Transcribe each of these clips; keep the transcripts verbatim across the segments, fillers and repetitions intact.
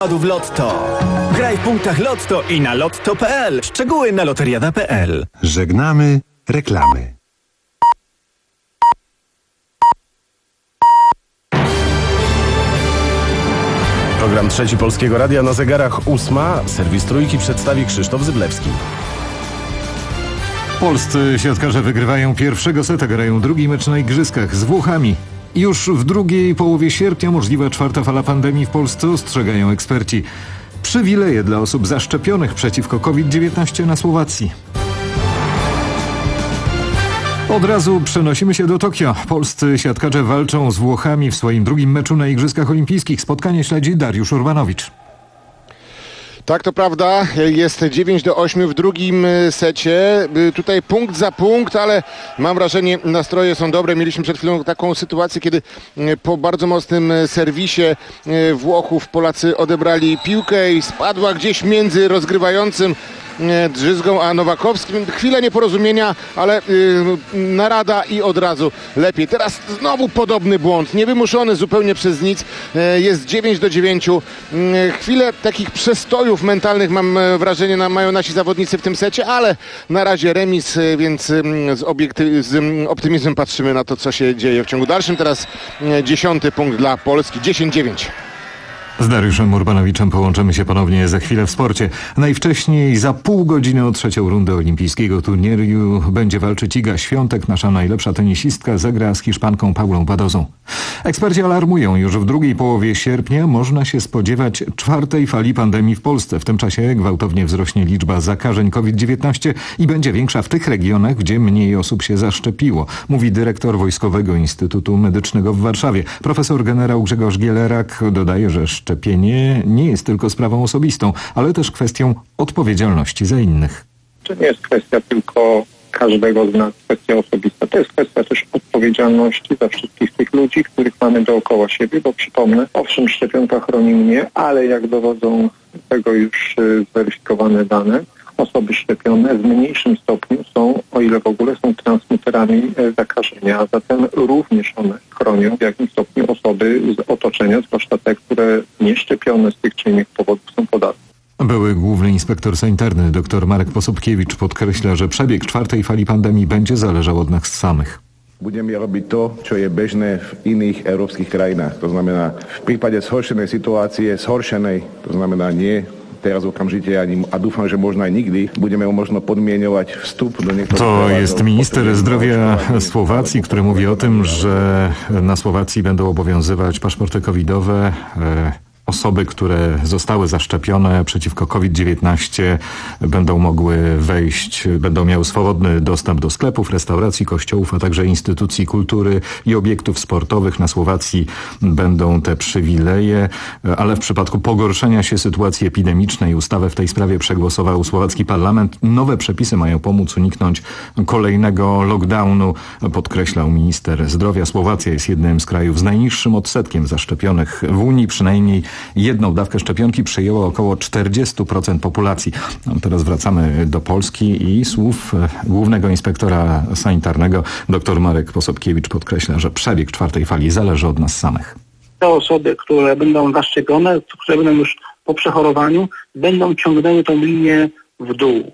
w Lotto. Graj w punktach Lotto i na lotto kropka p l. Szczegóły na loteriada kropka p l. Żegnamy reklamy. Program Trzeci Polskiego Radia, na zegarach ósma. Serwis Trójki przedstawi Krzysztof Zyblewski. Polscy siatkarze wygrywają pierwszego seta, grają drugi mecz na igrzyskach z Włochami. Już w drugiej połowie sierpnia możliwa czwarta fala pandemii w Polsce, ostrzegają eksperci. Przywileje dla osób zaszczepionych przeciwko COVID dziewiętnaście na Słowacji. Od razu przenosimy się do Tokio. Polscy siatkarze walczą z Włochami w swoim drugim meczu na Igrzyskach Olimpijskich. Spotkanie śledzi Dariusz Urbanowicz. Tak, to prawda. Jest dziewięć do ośmiu w drugim secie. Tutaj punkt za punkt, ale mam wrażenie, nastroje są dobre. Mieliśmy przed chwilą taką sytuację, kiedy po bardzo mocnym serwisie Włochów Polacy odebrali piłkę i spadła gdzieś między rozgrywającym Drzyzgą a Nowakowskim. Chwilę nieporozumienia, ale yy, narada i od razu lepiej. Teraz znowu podobny błąd, niewymuszony zupełnie przez nic. Yy, jest dziewięć do dziewięciu. Yy, chwilę takich przestojów mentalnych, mam wrażenie, na, mają nasi zawodnicy w tym secie, ale na razie remis, yy, więc yy, z, obiekty- z yy, optymizmem patrzymy na to, co się dzieje w ciągu dalszym. Teraz yy, dziesiąty punkt dla Polski, dziesięć dziewięć. Z Dariuszem Urbanowiczem połączymy się ponownie za chwilę w sporcie. Najwcześniej za pół godziny o trzecią rundę olimpijskiego turnieju będzie walczyć Iga Świątek. Nasza najlepsza tenisistka zagra z Hiszpanką Paulą Badozą. Eksperci alarmują, już w drugiej połowie sierpnia można się spodziewać czwartej fali pandemii w Polsce. W tym czasie gwałtownie wzrośnie liczba zakażeń COVID dziewiętnaście i będzie większa w tych regionach, gdzie mniej osób się zaszczepiło, mówi dyrektor Wojskowego Instytutu Medycznego w Warszawie. Profesor generał Grzegorz Gielerak dodaje, że szczepienie nie jest tylko sprawą osobistą, ale też kwestią odpowiedzialności za innych. To nie jest kwestia tylko każdego z nas, kwestia osobista. To jest kwestia też odpowiedzialności za wszystkich tych ludzi, których mamy dookoła siebie, bo przypomnę, owszem, szczepionka chroni mnie, ale jak dowodzą tego już zweryfikowane dane, osoby szczepione w mniejszym stopniu są, o ile w ogóle są transmiterami zakażenia, a zatem również one chronią w jakimś stopniu osoby z otoczenia, zwłaszcza te, które nieszczepione z tych czy innych powodów są podatne. Były główny inspektor sanitarny dr Marek Posobkiewicz podkreśla, że przebieg czwartej fali pandemii będzie zależał od nas samych. Budeme robiť to, čo je bežné v iných európskych krajinách. To znamená v prípade zhoršenej situácie, zhoršenej, to znamená nie teraz okamžite ani, a dúfam, že možno aj nikdy, budeme možno podmieniovať vstup do niektorých... To jest minister zdrowia Słowacji, który mówi o tym, że na Słowacji będą obowiązywać paszporty covidowe. Osoby, które zostały zaszczepione przeciwko COVID dziewiętnaście będą mogły wejść, będą miały swobodny dostęp do sklepów, restauracji, kościołów, a także instytucji kultury i obiektów sportowych. Na Słowacji będą te przywileje, ale w przypadku pogorszenia się sytuacji epidemicznej ustawę w tej sprawie przegłosował słowacki parlament. Nowe przepisy mają pomóc uniknąć kolejnego lockdownu, podkreślał minister zdrowia. Słowacja jest jednym z krajów z najniższym odsetkiem zaszczepionych w Unii, przynajmniej jedną dawkę szczepionki przyjęło około czterdzieści procent populacji. No, teraz wracamy do Polski i słów głównego inspektora sanitarnego dr Marek Posobkiewicz podkreśla, że przebieg czwartej fali zależy od nas samych. Te osoby, które będą zaszczepione, które będą już po przechorowaniu, będą ciągnęły tą linię w dół.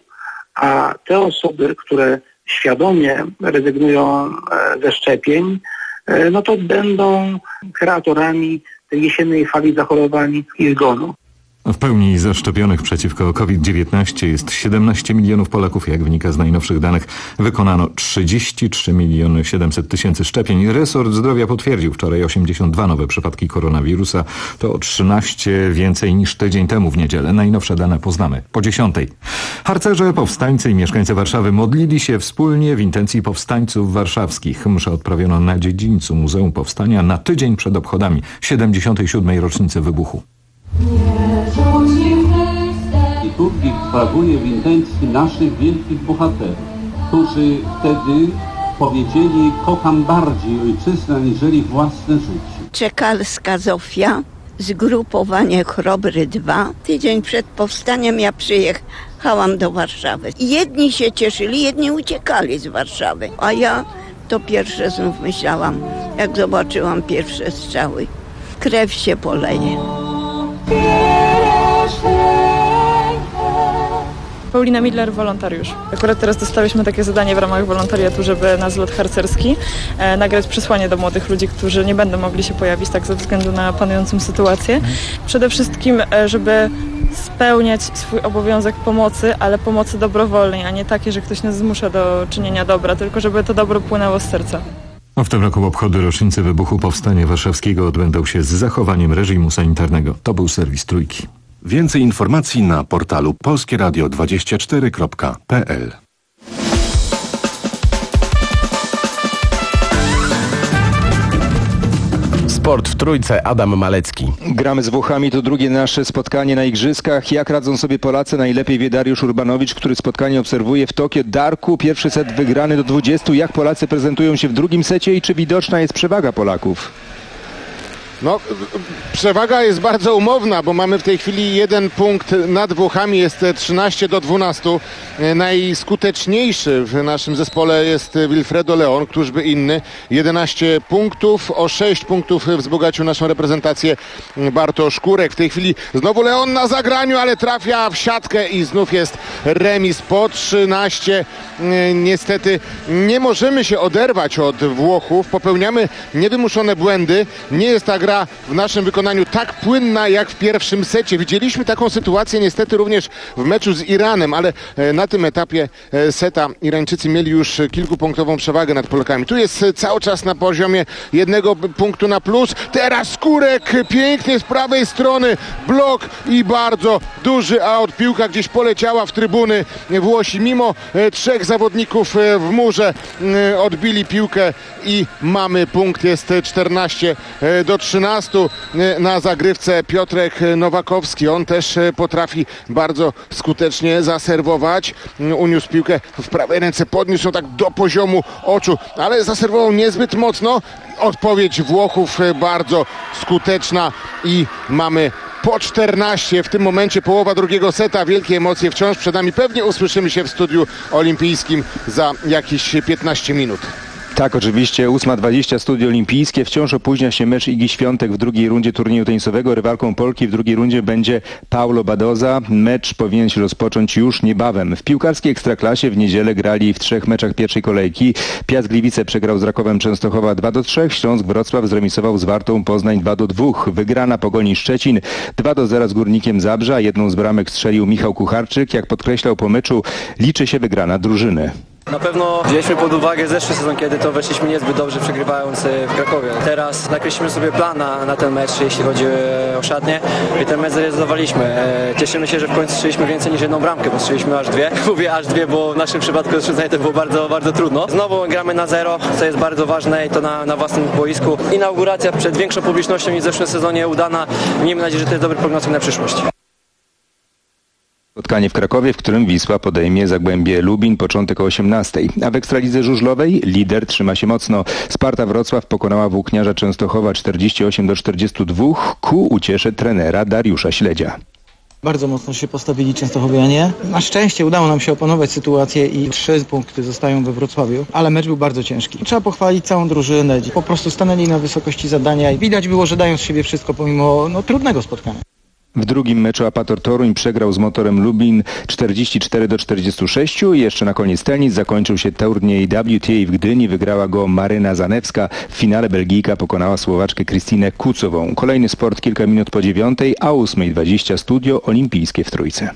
A te osoby, które świadomie rezygnują ze szczepień, no to będą kreatorami tej jesiennej fali zachorowań i zgonu. W pełni zaszczepionych przeciwko COVID dziewiętnaście jest siedemnaście milionów Polaków. Jak wynika z najnowszych danych, wykonano trzydzieści trzy miliony siedemset tysięcy szczepień. Resort Zdrowia potwierdził wczoraj osiemdziesiąt dwa nowe przypadki koronawirusa. To o trzynaście więcej niż tydzień temu w niedzielę. Najnowsze dane poznamy po dziesiątej. Harcerze, powstańcy i mieszkańcy Warszawy modlili się wspólnie w intencji powstańców warszawskich. Mszę odprawiono na dziedzińcu Muzeum Powstania na tydzień przed obchodami siedemdziesiątej siódmej rocznicy wybuchu. Liturgii trwaguje w intencji naszych wielkich bohaterów, którzy wtedy powiedzieli: kocham bardziej ojczyznę aniżeli własne życie. Czekalska Zofia, zgrupowanie Chrobry dwa. Tydzień przed powstaniem ja przyjechałam do Warszawy. Jedni się cieszyli, jedni uciekali z Warszawy, a ja to pierwsze znów myślałam, jak zobaczyłam pierwsze strzały. Krew się poleje. Paulina Midler, wolontariusz. Akurat teraz dostaliśmy takie zadanie w ramach wolontariatu, żeby na zlot harcerski e, nagrać przesłanie do młodych ludzi, którzy nie będą mogli się pojawić tak ze względu na panującą sytuację. Przede wszystkim, e, żeby spełniać swój obowiązek pomocy, ale pomocy dobrowolnej, a nie takiej, że ktoś nas zmusza do czynienia dobra, tylko żeby to dobro płynęło z serca. W tym roku obchody rocznicy wybuchu Powstania Warszawskiego odbędą się z zachowaniem reżimu sanitarnego. To był serwis Trójki. Więcej informacji na portalu polskie radio dwadzieścia cztery kropka p l. Sport w Trójce, Adam Malecki. Gramy z Włochami, to drugie nasze spotkanie na Igrzyskach. Jak radzą sobie Polacy? Najlepiej wie Dariusz Urbanowicz, który spotkanie obserwuje w Tokio. Darku, pierwszy set wygrany do dwudziestu. Jak Polacy prezentują się w drugim secie i czy widoczna jest przewaga Polaków? No, przewaga jest bardzo umowna, bo mamy w tej chwili jeden punkt nad Włochami, jest trzynaście do dwunastu. Najskuteczniejszy w naszym zespole jest Wilfredo Leon, któżby inny. jedenaście punktów, o sześć punktów wzbogacił naszą reprezentację Bartosz Kurek. W tej chwili znowu Leon na zagraniu, ale trafia w siatkę i znów jest remis po trzynaście. Niestety nie możemy się oderwać od Włochów, popełniamy niewymuszone błędy. Nie jest ta gra w naszym wykonaniu tak płynna jak w pierwszym secie. Widzieliśmy taką sytuację niestety również w meczu z Iranem, ale na tym etapie seta Irańczycy mieli już kilkupunktową przewagę nad Polakami. Tu jest cały czas na poziomie jednego punktu na plus. Teraz Kurek pięknie z prawej strony, blok i bardzo duży aut. Piłka gdzieś poleciała w trybuny. Włosi mimo trzech zawodników w murze odbili piłkę i mamy punkt. Jest czternaście do trzynastu na zagrywce Piotrek Nowakowski. On też potrafi bardzo skutecznie zaserwować. Uniósł piłkę w prawej ręce, podniósł ją tak do poziomu oczu, ale zaserwował niezbyt mocno. Odpowiedź Włochów bardzo skuteczna i mamy po czternaście. W tym momencie połowa drugiego seta. Wielkie emocje wciąż przed nami. Pewnie usłyszymy się w studiu olimpijskim za jakieś piętnaście minut. Tak, oczywiście. ósma dwadzieścia Studio Olimpijskie. Wciąż opóźnia się mecz Igi Świątek w drugiej rundzie turnieju tenisowego. Rywalką Polki w drugiej rundzie będzie Paulo Badoza. Mecz powinien się rozpocząć już niebawem. W piłkarskiej Ekstraklasie w niedzielę grali w trzech meczach pierwszej kolejki. Piast Gliwice przegrał z Rakowem Częstochowa dwa do trzech. Śląsk Wrocław zremisował z Wartą Poznań dwa do dwóch. Wygrana Pogoni Szczecin dwa do zera z Górnikiem Zabrze. Jedną z bramek strzelił Michał Kucharczyk. Jak podkreślał po meczu, liczy się wygrana drużyny. Na pewno wzięliśmy pod uwagę zeszły sezon, kiedy to weszliśmy niezbyt dobrze, przegrywając w Krakowie. Teraz nakreślimy sobie plan na, na ten mecz, jeśli chodzi o szatnię, i ten mecz zrealizowaliśmy. Cieszymy się, że w końcu strzeliśmy więcej niż jedną bramkę, bo strzeliśmy aż dwie. Mówię aż dwie, bo w naszym przypadku rozwiązanie to było bardzo, bardzo trudno. Znowu gramy na zero, co jest bardzo ważne, i to na, na własnym boisku. Inauguracja przed większą publicznością niż w zeszłym sezonie udana. Miejmy nadzieję, że to jest dobry prognostyk na przyszłość. Spotkanie w Krakowie, w którym Wisła podejmie Zagłębie Lubin, początek o osiemnastej. A w Ekstralidze Żużlowej lider trzyma się mocno. Sparta Wrocław pokonała Włókniarza Częstochowa czterdzieści osiem do czterdziestu dwóch ku uciesze trenera Dariusza Śledzia. Bardzo mocno się postawili Częstochowianie. Na szczęście udało nam się opanować sytuację i trzy punkty zostają we Wrocławiu, ale mecz był bardzo ciężki. Trzeba pochwalić całą drużynę. Po prostu stanęli na wysokości zadania i widać było, że dają z siebie wszystko pomimo no, trudnego spotkania. W drugim meczu Apator Toruń przegrał z Motorem Lubin czterdzieści cztery do czterdziestu sześciu i jeszcze na koniec tenis zakończył się turniej W T A w Gdyni. Wygrała go Maryna Zanewska. W finale Belgijka pokonała Słowaczkę Krystynę Kucową. Kolejny sport kilka minut po dziewiątej, a o ósma dwadzieścia Studio Olimpijskie w Trójce.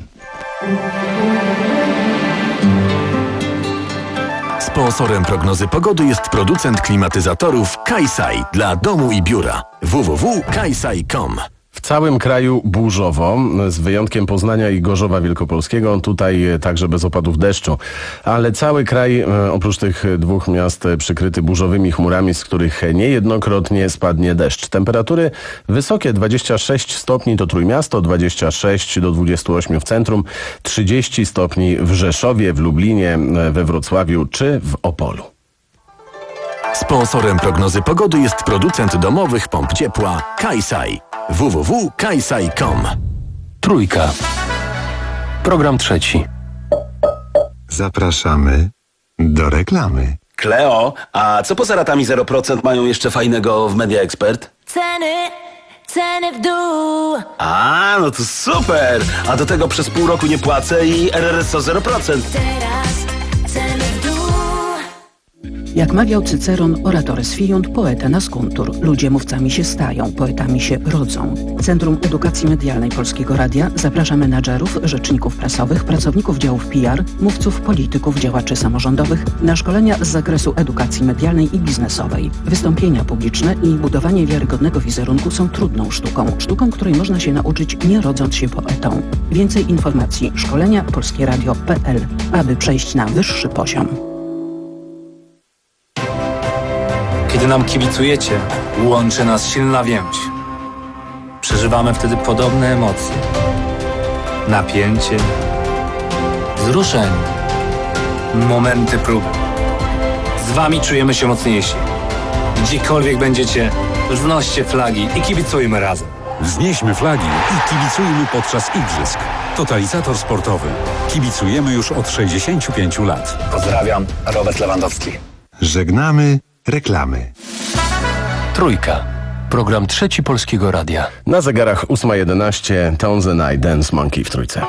Sponsorem prognozy pogody jest producent klimatyzatorów Kaisai dla domu i biura. w w w kropka kaisai kropka com. W całym kraju burzowo, z wyjątkiem Poznania i Gorzowa Wielkopolskiego, tutaj także bez opadów deszczu. Ale cały kraj, oprócz tych dwóch miast, przykryty burzowymi chmurami, z których niejednokrotnie spadnie deszcz. Temperatury wysokie, dwadzieścia sześć stopni to Trójmiasto, dwadzieścia sześć do dwudziestu ośmiu w centrum, trzydzieści stopni w Rzeszowie, w Lublinie, we Wrocławiu czy w Opolu. Sponsorem prognozy pogody jest producent domowych pomp ciepła Kaisai. w w w kropka kaisai kropka com. Trójka. Program trzeci. Zapraszamy do reklamy. Kleo, a co poza ratami zero procent mają jeszcze fajnego w Media Expert? Ceny, Ceny w dół. A, no to super! A do tego przez pół roku nie płacę i R R S O zero procent. Teraz ceny w dół. Jak mawiał Cyceron, oratoris fiunt, poeta nascuntur. Ludzie mówcami się stają, poetami się rodzą. Centrum Edukacji Medialnej Polskiego Radia zaprasza menadżerów, rzeczników prasowych, pracowników działów P R, mówców, polityków, działaczy samorządowych na szkolenia z zakresu edukacji medialnej i biznesowej. Wystąpienia publiczne i budowanie wiarygodnego wizerunku są trudną sztuką. Sztuką, której można się nauczyć, nie rodząc się poetą. Więcej informacji szkolenia polskieradio kropka p l, aby przejść na wyższy poziom. Kiedy nam kibicujecie, łączy nas silna więź. Przeżywamy wtedy podobne emocje. Napięcie, wzruszenie, momenty próby. Z wami czujemy się mocniejsi. Gdziekolwiek będziecie, wznoście flagi i kibicujmy razem. Wznieśmy flagi i kibicujmy podczas igrzysk. Totalizator sportowy. Kibicujemy już od sześćdziesięciu pięciu lat. Pozdrawiam, Robert Lewandowski. Żegnamy reklamy. Trójka. Program Trzeci Polskiego Radia. Na zegarach ósma jedenaście, Tones and I, Dance Monkey w Trójce.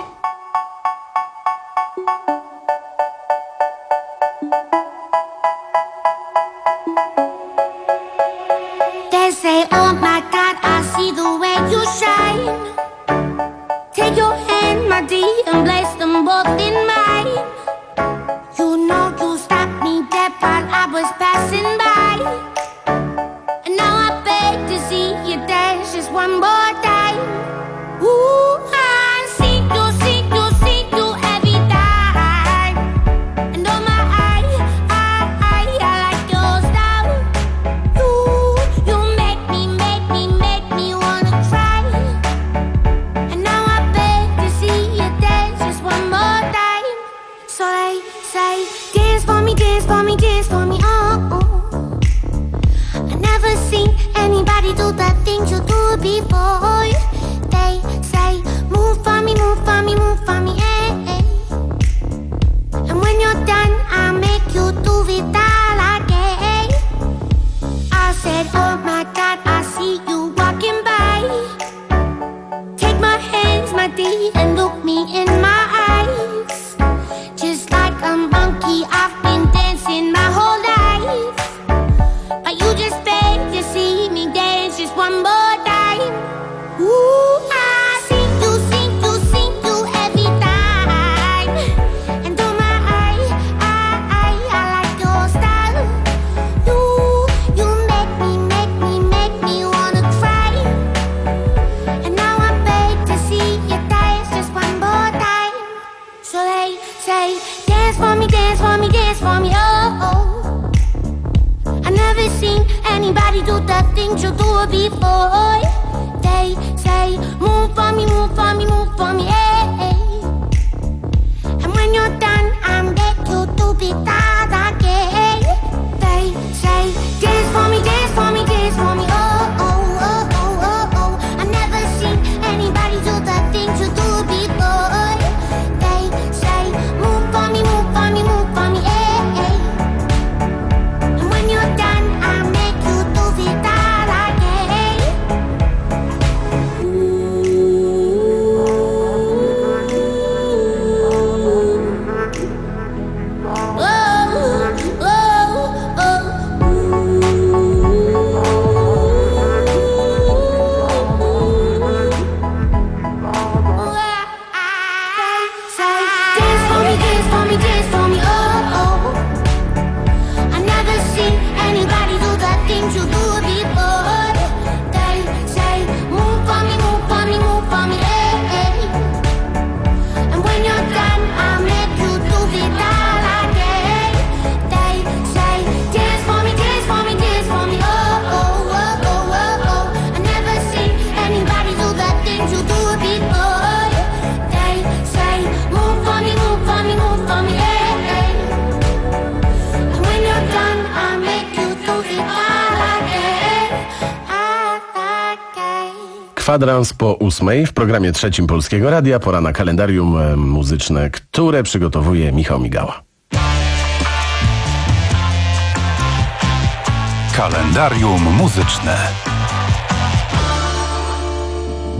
They say, oh my God, I see the way you shine. Take your hand, my dear, and place them both in mine. You know you stopped me dead while I was passing by. And now I beg to see you dance just one more time. Ooh, I see you, see you, see you every time. And oh my, I, I, I, I like your style. You, you make me, make me, make me wanna cry. And now I beg to see you dance just one more time. So they say, dance for me, dance for me, dance for me, oh, oh. I never seen anybody do the things you do before. They say, move for me, move for me, move for me, eh, eh. And when you're done, I'll make you do it all again. I said, oh my God, I see you walking by. Take my hands, my dear, and look me in my eyes. Just like a monkey, I've been dancing my whole life. But you just beg to see me dance just one more time. Ooh, I see you, see you, see you every time. And oh my, I, I, I, I like your style. You, you make me, make me, make me wanna cry. And now I beg to see you dance just one more time. So they say, dance for me, dance for me, dance for me, oh, oh. I never seen anybody do the things you do before. They say, move for me, move for me, move for me, eh, eh. And when you're done, I'll make you do it all again. They say, dance for me, dance for me, dance for me, oh, oh, oh, oh, oh, oh. I never seen anybody do the things you do before. They say, move for me, move for me, move for me, eh, eh. And when you're done, I'll make you do it all again. Oh, oh, say, dance for me, dance for me, dance for me, oh, oh. I never seen anybody do the things you do before. They say, move for me, move for me, move for me, eh, eh. And when you're done, I'll make you do it all again. They say, dance for me, dance for me, dance for me, oh, oh, oh, oh, oh, oh. I never seen anybody do the things you do before. They say, move for me, move for me, move for me, eh, eh. And when you're done, I'll make you do it all again, again. Kwadrans po ósmej w programie Trzecim Polskiego Radia. Pora na kalendarium e, muzyczne, które przygotowuje Michał Migała. Kalendarium muzyczne.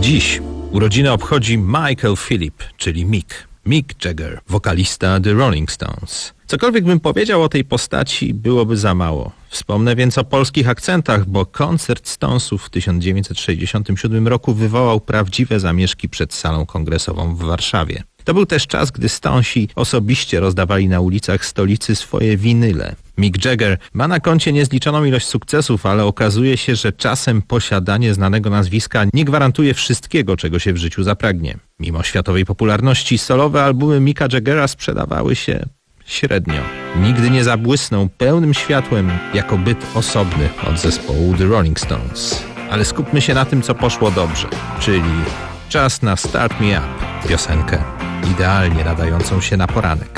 Dziś urodziny obchodzi Michael Phillip, czyli Mick. Mick Jagger, wokalista The Rolling Stones. Cokolwiek bym powiedział o tej postaci, byłoby za mało. Wspomnę więc o polskich akcentach, bo koncert Stonesów w tysiąc dziewięćset sześćdziesiątym siódmym roku wywołał prawdziwe zamieszki przed salą kongresową w Warszawie. To był też czas, gdy Stonesi osobiście rozdawali na ulicach stolicy swoje winyle. Mick Jagger ma na koncie niezliczoną ilość sukcesów, ale okazuje się, że czasem posiadanie znanego nazwiska nie gwarantuje wszystkiego, czego się w życiu zapragnie. Mimo światowej popularności solowe albumy Micka Jaggera sprzedawały się średnio. Nigdy nie zabłysnął pełnym światłem jako byt osobny od zespołu The Rolling Stones. Ale skupmy się na tym, co poszło dobrze, czyli czas na Start Me Up, piosenkę idealnie nadającą się na poranek.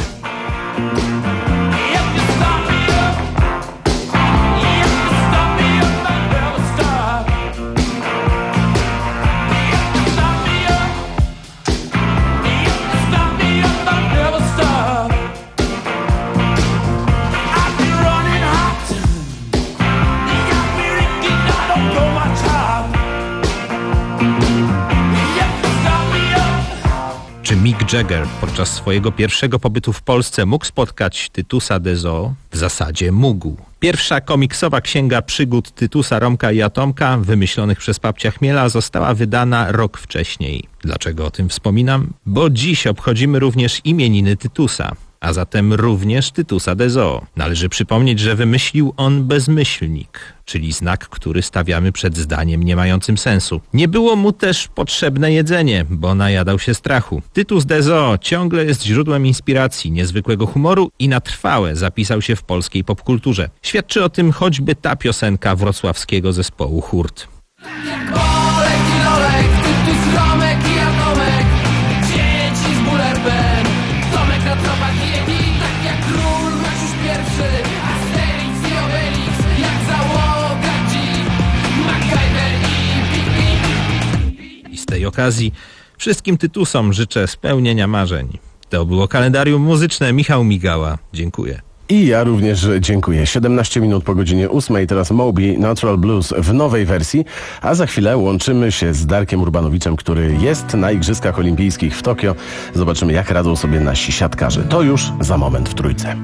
Czy Mick Jagger podczas swojego pierwszego pobytu w Polsce mógł spotkać Tytusa de Zoo? W zasadzie mógł. Pierwsza komiksowa księga przygód Tytusa, Romka i Atomka, wymyślonych przez Papcia Chmiela, została wydana rok wcześniej. Dlaczego o tym wspominam? Bo dziś obchodzimy również imieniny Tytusa, a zatem również Tytusa de Zoo. Należy przypomnieć, że wymyślił on bezmyślnik, czyli znak, który stawiamy przed zdaniem nie mającym sensu. Nie było mu też potrzebne jedzenie, bo najadał się strachu. Tytus de Zoo ciągle jest źródłem inspiracji, niezwykłego humoru i na trwałe zapisał się w polskiej popkulturze. Świadczy o tym choćby ta piosenka wrocławskiego zespołu Hurt. Olek i Lolek, Tytus, Romek i Atomek, dzieci z bulerben, Tomek na tropach jedi, tak jak król masz już pierwszy, Asterix i Obelix, jak załoga dzik, MacGyver i Pik-Pik. I z tej okazji wszystkim Tytusom życzę spełnienia marzeń. To było kalendarium muzyczne. Michał Migała. Dziękuję. I ja również dziękuję. siedemnaście minut po godzinie ósmej, teraz Moby, Natural Blues w nowej wersji, a za chwilę łączymy się z Darkiem Urbanowiczem, który jest na Igrzyskach Olimpijskich w Tokio. Zobaczymy, jak radzą sobie nasi siatkarze. To już za moment w Trójce.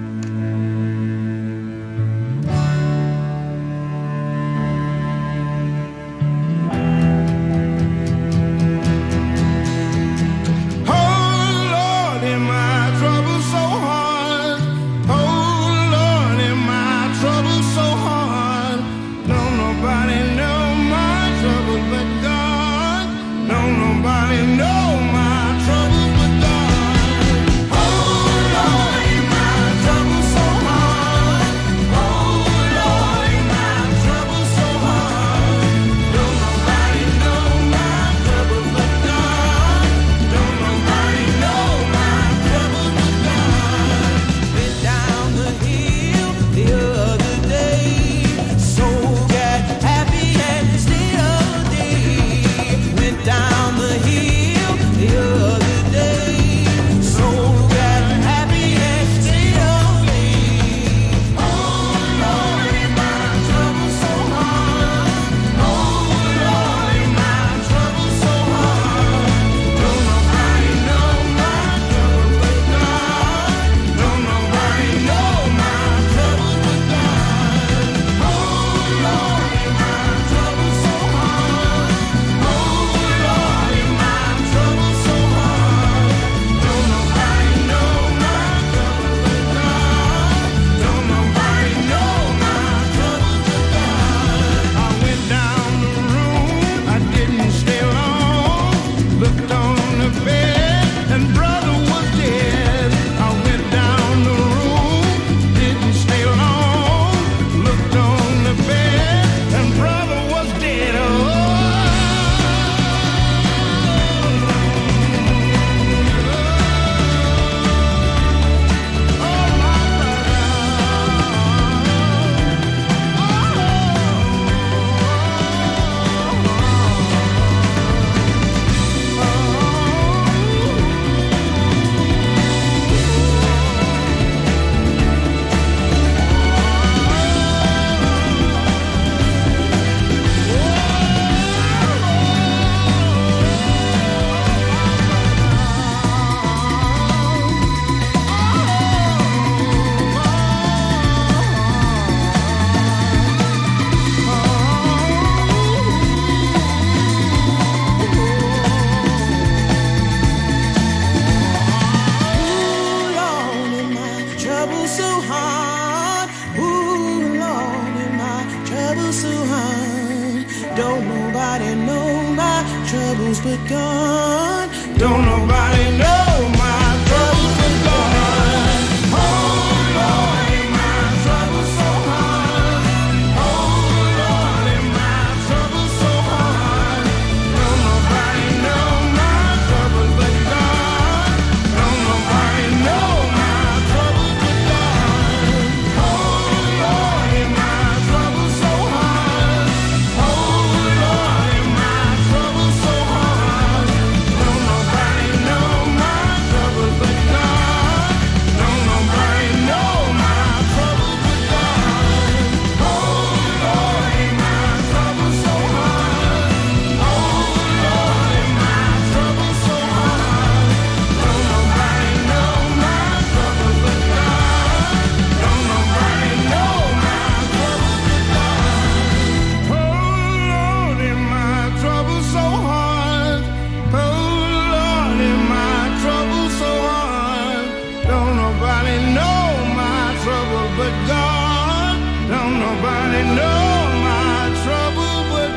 begun. Don't nobody know my troubles but God. Oh Lord, am my trouble so hard. Oh Lord, am my trouble so hard. Don't nobody know my troubles but God. Don't nobody know my troubles but God. Oh Lord, am my trouble so hard. Oh Lord, am my trouble so hard. Don't nobody know my troubles but God. Don't nobody know my troubles but God. Oh Lord, am my trouble so hard. Oh Lord, am my trouble so hard. Don't nobody know my troubles but God. Don't nobody know my troubles but God. Oh Lord, am my trouble so hard. Oh Lord, am my trouble so hard. Don't nobody know my trouble but God. Don't nobody know my trouble but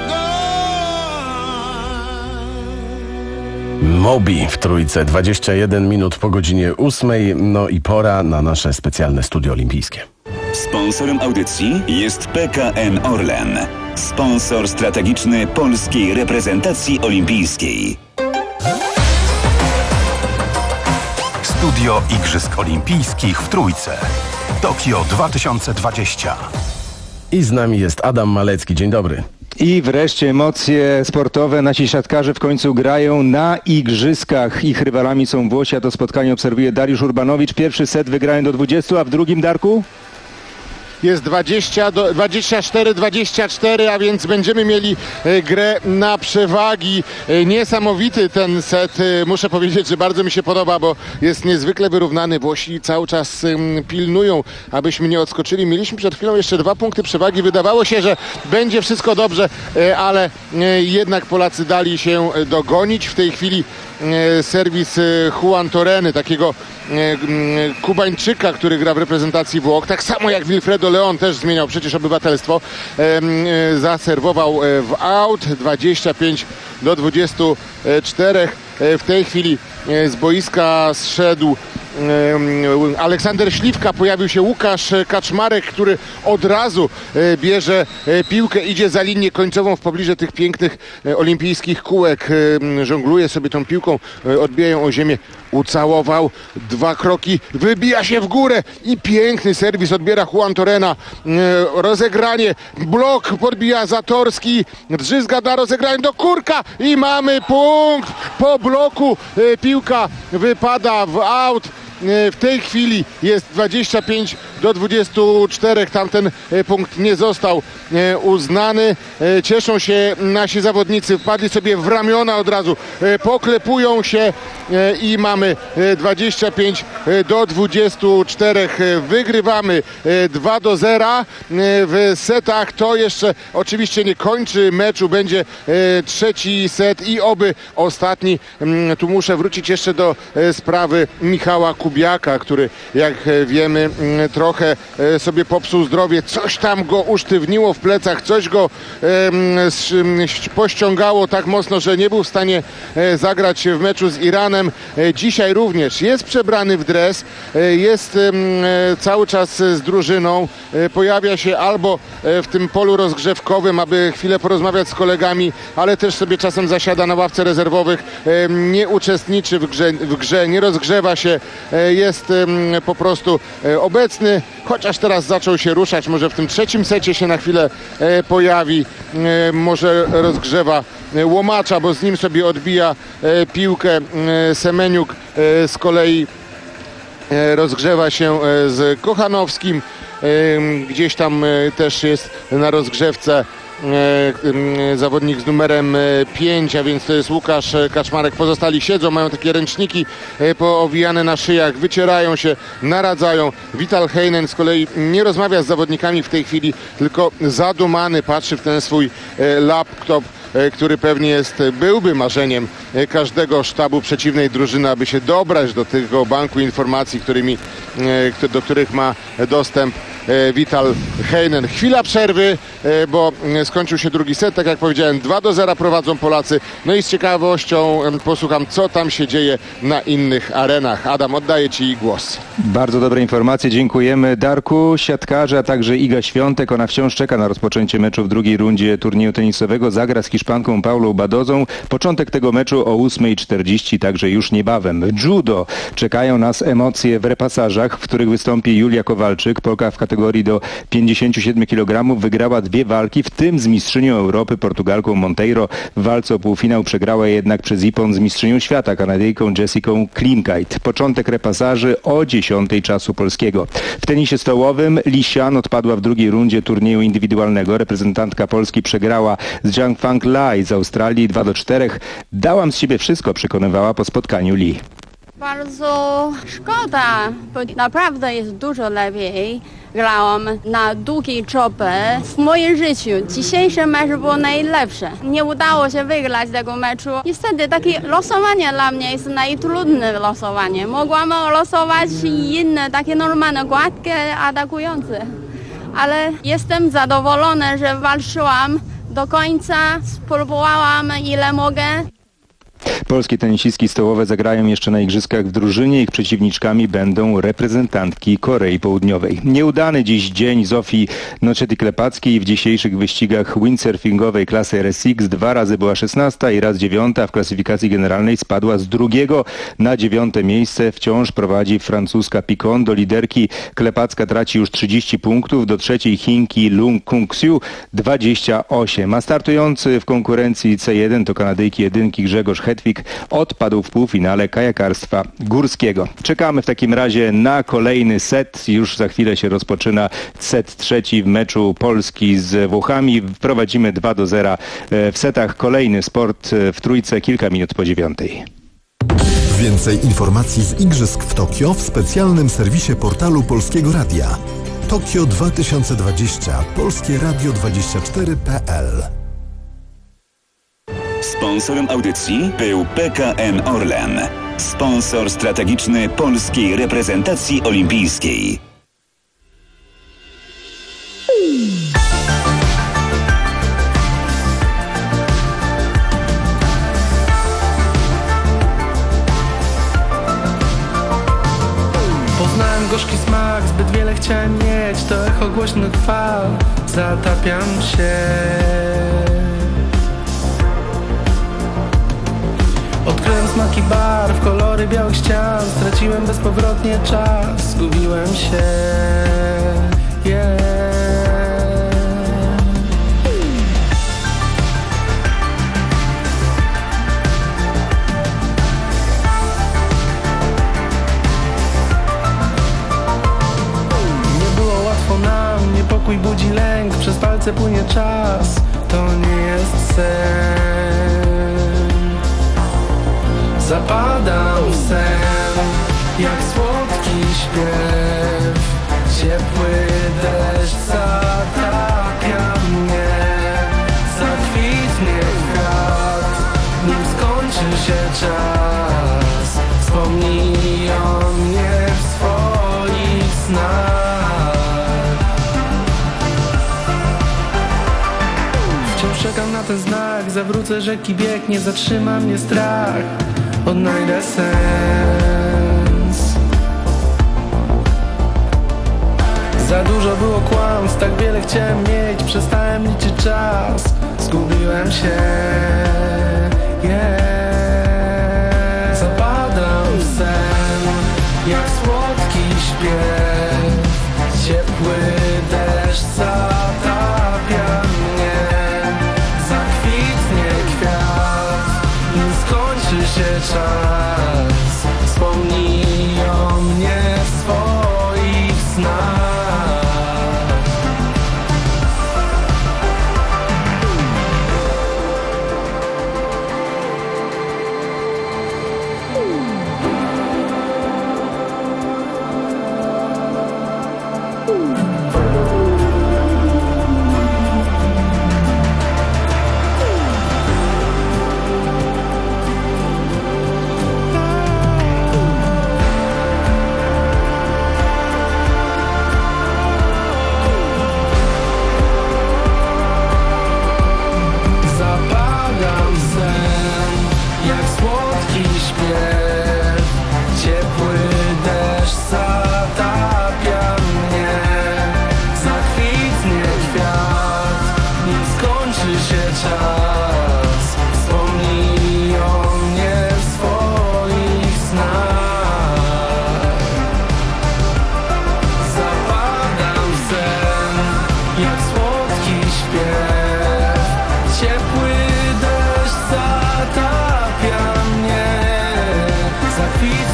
God. Moby w trójce, dwadzieścia jeden minut po godzinie ósmej, no i pora na nasze specjalne studio olimpijskie. Sponsorem audycji jest P K N Orlen, sponsor strategiczny polskiej reprezentacji olimpijskiej. Studio Igrzysk Olimpijskich w Trójce. Tokio dwa tysiące dwadzieścia. I z nami jest Adam Malecki. Dzień dobry. I wreszcie emocje sportowe. Nasi siatkarze w końcu grają na igrzyskach. Ich rywalami są Włosi, a to spotkanie obserwuje Dariusz Urbanowicz. Pierwszy set wygrany do dwudziestu, a w drugim, Darku? Jest dwadzieścia do, dwadzieścia cztery dwadzieścia cztery, a więc będziemy mieli e, grę na przewagi. E, niesamowity ten set. E, muszę powiedzieć, że bardzo mi się podoba, bo jest niezwykle wyrównany. Włosi cały czas e, pilnują, abyśmy nie odskoczyli. Mieliśmy przed chwilą jeszcze dwa punkty przewagi. Wydawało się, że będzie wszystko dobrze, e, ale e, jednak Polacy dali się dogonić. W tej chwili e, serwis e, Juan Torreny, takiego e, Kubańczyka, który gra w reprezentacji Włoch. Tak samo jak Wilfredo Leon, też zmieniał przecież obywatelstwo. E, e, zaserwował w aut. dwadzieścia pięć do dwudziestu czterech. E, w tej chwili e, z boiska zszedł e, Aleksander Śliwka, pojawił się Łukasz Kaczmarek, który od razu e, bierze e, piłkę, idzie za linię końcową w pobliżu tych pięknych e, olimpijskich kółek. E, żongluje sobie tą piłką, e, odbijają o ziemię. Ucałował, dwa kroki, wybija się w górę i piękny serwis odbiera Juan Torrena. E, rozegranie, blok podbija Zatorski, drzyzga da rozegranie do Kurka i mamy punkt po bloku. E, piłka wypada w aut. W tej chwili jest dwadzieścia pięć do dwudziestu czterech. Tamten punkt nie został uznany. Cieszą się nasi zawodnicy. Wpadli sobie w ramiona od razu. Poklepują się i mamy dwadzieścia pięć do dwudziestu czterech. Wygrywamy dwa do zera w setach. To jeszcze oczywiście nie kończy meczu. Będzie trzeci set i oby ostatni. Tu muszę wrócić jeszcze do sprawy Michała Kubiaka, który, jak wiemy, trochę sobie popsuł zdrowie. Coś tam go usztywniło w plecach, coś go pościągało tak mocno, że nie był w stanie zagrać w meczu z Iranem. Dzisiaj również jest przebrany w dres, jest cały czas z drużyną. Pojawia się albo w tym polu rozgrzewkowym, aby chwilę porozmawiać z kolegami, ale też sobie czasem zasiada na ławce rezerwowych. Nie uczestniczy w grze, w grze nie rozgrzewa się. Jest po prostu obecny, chociaż teraz zaczął się ruszać, może w tym trzecim secie się na chwilę pojawi, może rozgrzewa Łomacza, bo z nim sobie odbija piłkę. Semeniuk z kolei rozgrzewa się z Kochanowskim, gdzieś tam też jest na rozgrzewce zawodnik z numerem pięć, a więc to jest Łukasz Kaczmarek. Pozostali siedzą, mają takie ręczniki poowijane na szyjach, wycierają się, naradzają. Vital Heinen z kolei nie rozmawia z zawodnikami w tej chwili, tylko zadumany patrzy w ten swój laptop, który pewnie jest, byłby marzeniem każdego sztabu przeciwnej drużyny, aby się dobrać do tego banku informacji, którymi, do których ma dostęp e, Vital Heinen. Chwila przerwy, e, bo e, skończył się drugi set, tak jak powiedziałem, dwa do zera prowadzą Polacy. No i z ciekawością e, posłucham, co tam się dzieje na innych arenach. Adam, oddaję Ci głos. Bardzo dobre informacje, dziękujemy. Darku, siatkarze, a także Iga Świątek, ona wciąż czeka na rozpoczęcie meczu w drugiej rundzie turnieju tenisowego. Zagra z Hiszpanką Paulą Badozą. Początek tego meczu o ósma czterdzieści, także już niebawem. W judo czekają nas emocje w repasażach, w których wystąpi Julia Kowalczyk. Polka w kategorii do pięćdziesięciu siedmiu kilogramów wygrała dwie walki, w tym z mistrzynią Europy, Portugalką Monteiro. W walce o półfinał przegrała jednak przez Ipon z mistrzynią świata, Kanadyjką Jessicą Klimkite. Początek repasaży o dziesiątej czasu polskiego. W tenisie stołowym Li Xian odpadła w drugiej rundzie turnieju indywidualnego. Reprezentantka Polski przegrała z Jiangfang Lai z Australii dwa do czterech. Dałam z siebie wszystko, przekonywała po spotkaniu Li. Bardzo szkoda, bo naprawdę jest dużo lepiej. Grałam na długiej czopę w moim życiu. Dzisiejszy mecz był najlepszy. Nie udało się wygrać tego meczu. Niestety takie losowanie dla mnie jest najtrudniejsze losowanie. Mogłam losować inne, takie normalne, gładkie, atakujące. Ale jestem zadowolona, że walczyłam do końca, spróbowałam ile mogę. Polskie tenisistki stołowe zagrają jeszcze na igrzyskach w drużynie. Ich przeciwniczkami będą reprezentantki Korei Południowej. Nieudany dziś dzień Zofii Noczety-Klepackiej w dzisiejszych wyścigach windsurfingowej klasy R S X. Dwa razy była szesnasta i raz dziewiąta. W klasyfikacji generalnej spadła z drugiego na dziewiąte miejsce. Wciąż prowadzi francuska Picon. Do liderki Klepacka traci już trzydzieści punktów. Do trzeciej Chinki Lung Kung-Siu dwadzieścia osiem. A startujący w konkurencji C jeden to Kanadyjki jedynki Grzegorz Hetwik odpadł w półfinale kajakarstwa górskiego. Czekamy w takim razie na kolejny set. Już za chwilę się rozpoczyna set trzeci w meczu Polski z Włochami. Prowadzimy dwa do zera w setach. Kolejny sport w trójce kilka minut po dziewiątej. Więcej informacji z Igrzysk w Tokio w specjalnym serwisie portalu Polskiego Radia. Tokio dwa tysiące dwadzieścia. Polskie Radio dwadzieścia cztery kropka p l. Sponsorem audycji był P K N Orlen, sponsor strategiczny polskiej reprezentacji olimpijskiej. Poznałem gorzki smak, zbyt wiele chciałem mieć. To echo głośnych fal, zatapiam się. Odkryłem smaki barw, kolory białych ścian. Straciłem bezpowrotnie czas, zgubiłem się. Yeah. Nie było łatwo nam, niepokój budzi lęk. Przez palce płynie czas, to nie jest sen. Zapadam w sen, jak słodki śpiew. Ciepły deszcz zatapia mnie. Zakwitnie kwiat, nim skończy się czas. Wspomnij o mnie w swoich snach. Wciąż czekam na ten znak. Zawrócę rzeki bieg, nie zatrzyma mnie strach. Odnajdę sens. Za dużo było kłamstw, tak wiele chciałem mieć. Przestałem liczyć czas, zgubiłem się. Yeah. Zapadam w sen, jak słodki śpiew. Ciepły deszcz zatapia mnie. Zakwitnie kwiat, nim skończy się czas. Wspomnij o mnie w swoich snach.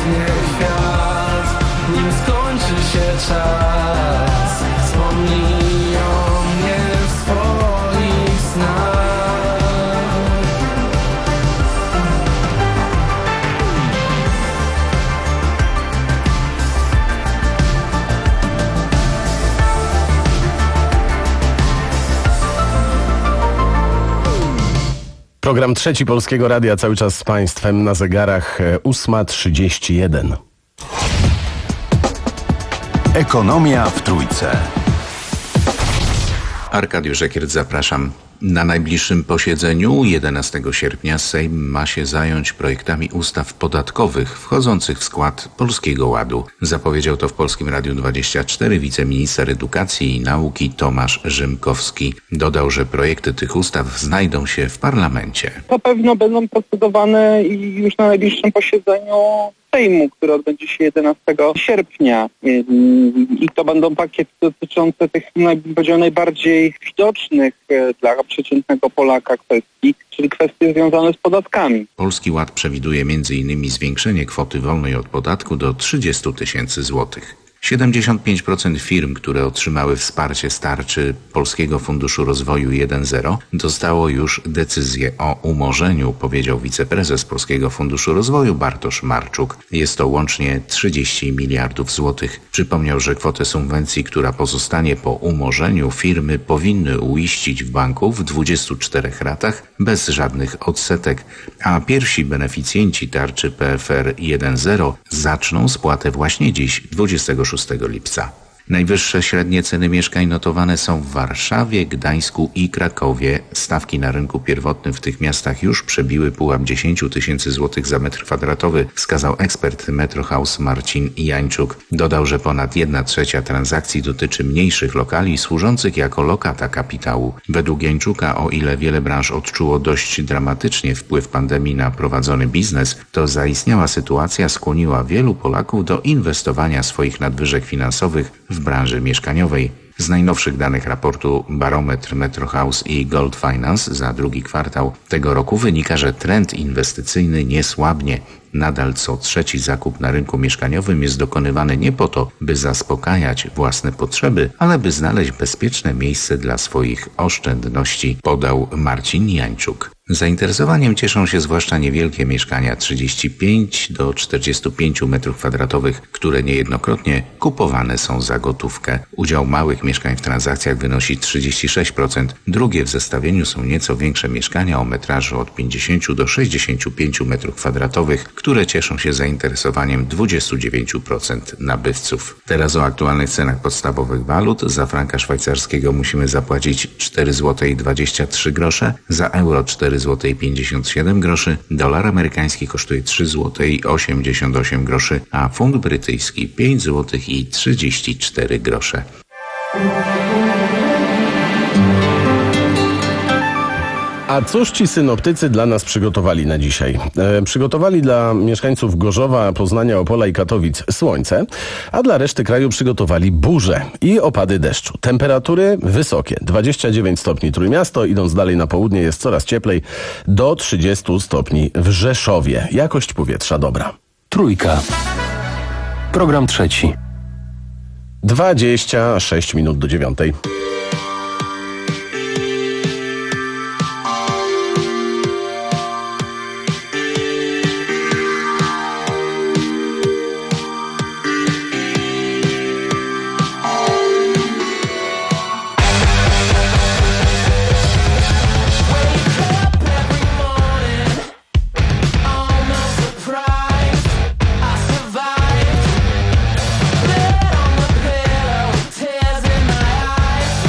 zgasnie świat, nim skończy się czas. Wspomnij o mnie w swoich snach. Program Trzeci Polskiego Radia cały czas z Państwem na zegarach ósma trzydzieści jeden. Ekonomia w Trójce. Arkadiusz Ekiert, zapraszam. Na najbliższym posiedzeniu jedenastego sierpnia Sejm ma się zająć projektami ustaw podatkowych wchodzących w skład Polskiego Ładu. Zapowiedział to w Polskim Radiu dwadzieścia cztery wiceminister edukacji i nauki Tomasz Rzymkowski. Dodał, że projekty tych ustaw znajdą się w parlamencie. Na pewno będą procedowane i już na najbliższym posiedzeniu Sejmu, które odbędzie się jedenastego sierpnia. I to będą pakiety dotyczące tych, powiedział, najbardziej widocznych dla przeciętnego Polaka kwestii, czyli kwestie związane z podatkami. Polski Ład przewiduje między innymi zwiększenie kwoty wolnej od podatku do trzydziestu tysięcy złotych. siedemdziesiąt pięć procent firm, które otrzymały wsparcie z tarczy Polskiego Funduszu Rozwoju jeden zero, dostało już decyzję o umorzeniu, powiedział wiceprezes Polskiego Funduszu Rozwoju Bartosz Marczuk. Jest to łącznie trzydzieści miliardów złotych. Przypomniał, że kwotę subwencji, która pozostanie po umorzeniu, firmy powinny uiścić w banku w dwudziestu czterech ratach bez żadnych odsetek, a pierwsi beneficjenci tarczy P F R jeden zero zaczną spłatę właśnie dziś, dwudziestego szóstego lipca. Najwyższe średnie ceny mieszkań notowane są w Warszawie, Gdańsku i Krakowie. Stawki na rynku pierwotnym w tych miastach już przebiły pułap dziesięć tysięcy złotych za metr kwadratowy, wskazał ekspert Metro House Marcin Jańczuk. Dodał, że ponad jedna trzecia transakcji dotyczy mniejszych lokali służących jako lokata kapitału. Według Jańczuka, o ile wiele branż odczuło dość dramatycznie wpływ pandemii na prowadzony biznes, to zaistniała sytuacja skłoniła wielu Polaków do inwestowania swoich nadwyżek finansowych w branży mieszkaniowej. Z najnowszych danych raportu Barometr Metro House i Gold Finance za drugi kwartał tego roku wynika, że trend inwestycyjny nie słabnie. Nadal co trzeci zakup na rynku mieszkaniowym jest dokonywany nie po to, by zaspokajać własne potrzeby, ale by znaleźć bezpieczne miejsce dla swoich oszczędności, podał Marcin Jańczuk. Zainteresowaniem cieszą się zwłaszcza niewielkie mieszkania trzydzieści pięć do czterdziestu pięciu metrów kwadratowych, które niejednokrotnie kupowane są za gotówkę. Udział małych mieszkań w transakcjach wynosi trzydzieści sześć procent. Drugie w zestawieniu są nieco większe mieszkania o metrażu od pięćdziesięciu do sześćdziesięciu pięciu metrów kwadratowych, które cieszą się zainteresowaniem dwudziestu dziewięciu procent nabywców. Teraz o aktualnych cenach podstawowych walut. Za franka szwajcarskiego musimy zapłacić cztery złote dwadzieścia trzy grosze, za euro cztery złote pięćdziesiąt siedem groszy, dolar amerykański kosztuje trzy złote osiemdziesiąt osiem groszy, a funt brytyjski pięć złotych trzydzieści cztery grosze. A cóż ci synoptycy dla nas przygotowali na dzisiaj? E, przygotowali dla mieszkańców Gorzowa, Poznania, Opola i Katowic słońce, a dla reszty kraju przygotowali burze i opady deszczu. Temperatury wysokie, dwadzieścia dziewięć stopni Trójmiasto, idąc dalej na południe jest coraz cieplej, do trzydziestu stopni w Rzeszowie. Jakość powietrza dobra. Trójka. Program trzeci. dwadzieścia sześć minut do dziewiątej. Tears in my eyes.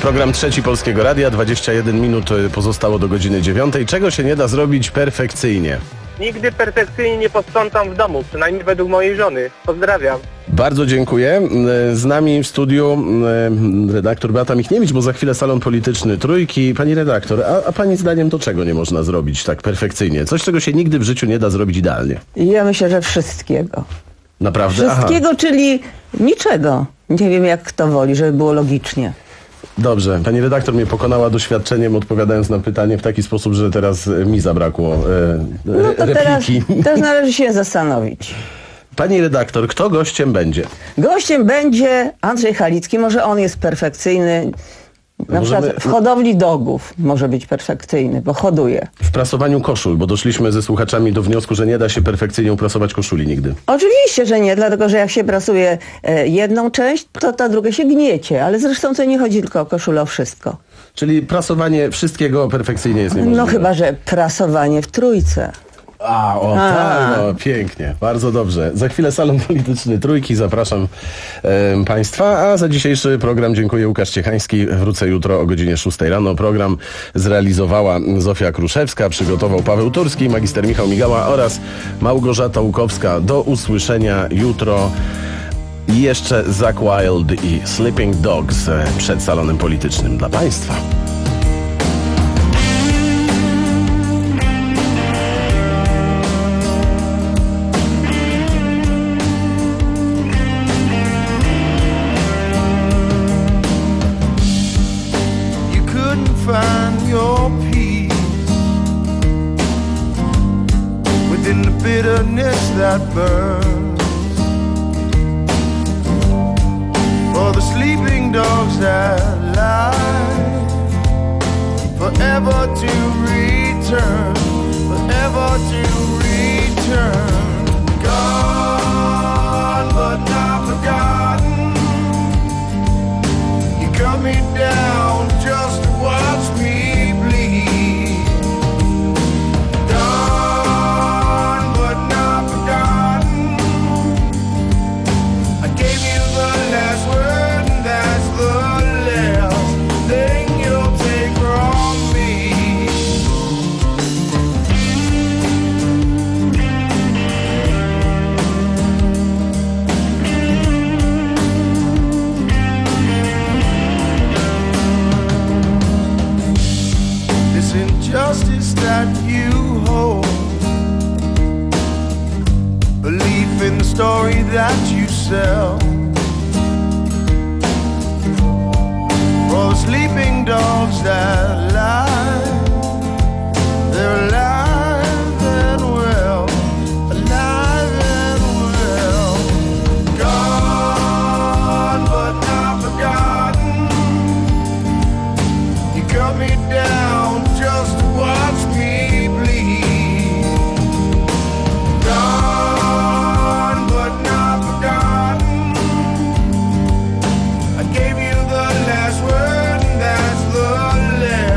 Program trzeci Polskiego Radia, dwadzieścia jeden minut pozostało do godziny dziewiątej. Czego się nie da zrobić perfekcyjnie? Nigdy perfekcyjnie nie posprzątam w domu, przynajmniej według mojej żony. Pozdrawiam. Bardzo dziękuję. Z nami w studiu redaktor Beata Michniewicz, bo za chwilę salon polityczny Trójki. Pani redaktor, a, a pani zdaniem to czego nie można zrobić tak perfekcyjnie? Coś, czego się nigdy w życiu nie da zrobić idealnie. Ja myślę, że wszystkiego. Naprawdę? Wszystkiego, Aha. czyli niczego. Nie wiem, jak kto woli, żeby było logicznie. Dobrze, pani redaktor mnie pokonała doświadczeniem, odpowiadając na pytanie w taki sposób, że teraz mi zabrakło e, No to teraz, repliki. teraz należy się zastanowić. Pani redaktor, kto gościem będzie? Gościem będzie Andrzej Halicki. Może on jest perfekcyjny. Na Możemy... przykład w hodowli dogów może być perfekcyjny, bo hoduje. W prasowaniu koszul, bo doszliśmy ze słuchaczami do wniosku, że nie da się perfekcyjnie uprasować koszuli nigdy. Oczywiście, że nie, dlatego że jak się prasuje e, jedną część, to ta druga się gniecie. Ale zresztą to nie chodzi tylko o koszulę, o wszystko. Czyli prasowanie wszystkiego perfekcyjnie jest niemożliwe. No chyba, że prasowanie w trójce. A, o A. tak, no, pięknie, bardzo dobrze. Za chwilę salon polityczny Trójki, zapraszam e, Państwa, a za dzisiejszy program dziękuję, Łukasz Ciechański. Wrócę jutro o godzinie szóstej rano. Program zrealizowała Zofia Kruszewska, przygotował Paweł Turski, magister Michał Migała oraz Małgorzata Łukowska. Do usłyszenia jutro. I jeszcze Zakk Wylde i Sleeping Dogs e, przed salonem politycznym dla Państwa. Find your peace within the bitterness that burns, for the sleeping dogs that lie forever to return, forever to return. Gone but not forgotten. You cut me down just to watch me bleed. Gone but not forgotten. I gave you the last word, and that's the last thing you'll take from me. This injustice that you hold, belief in the story that you sell, for the sleeping dogs that lie, they're alive and well, alive and well. Gone but not forgotten. You cut me down just to watch me bleed. Gone but not forgotten. I gave you the last word, and that's the last.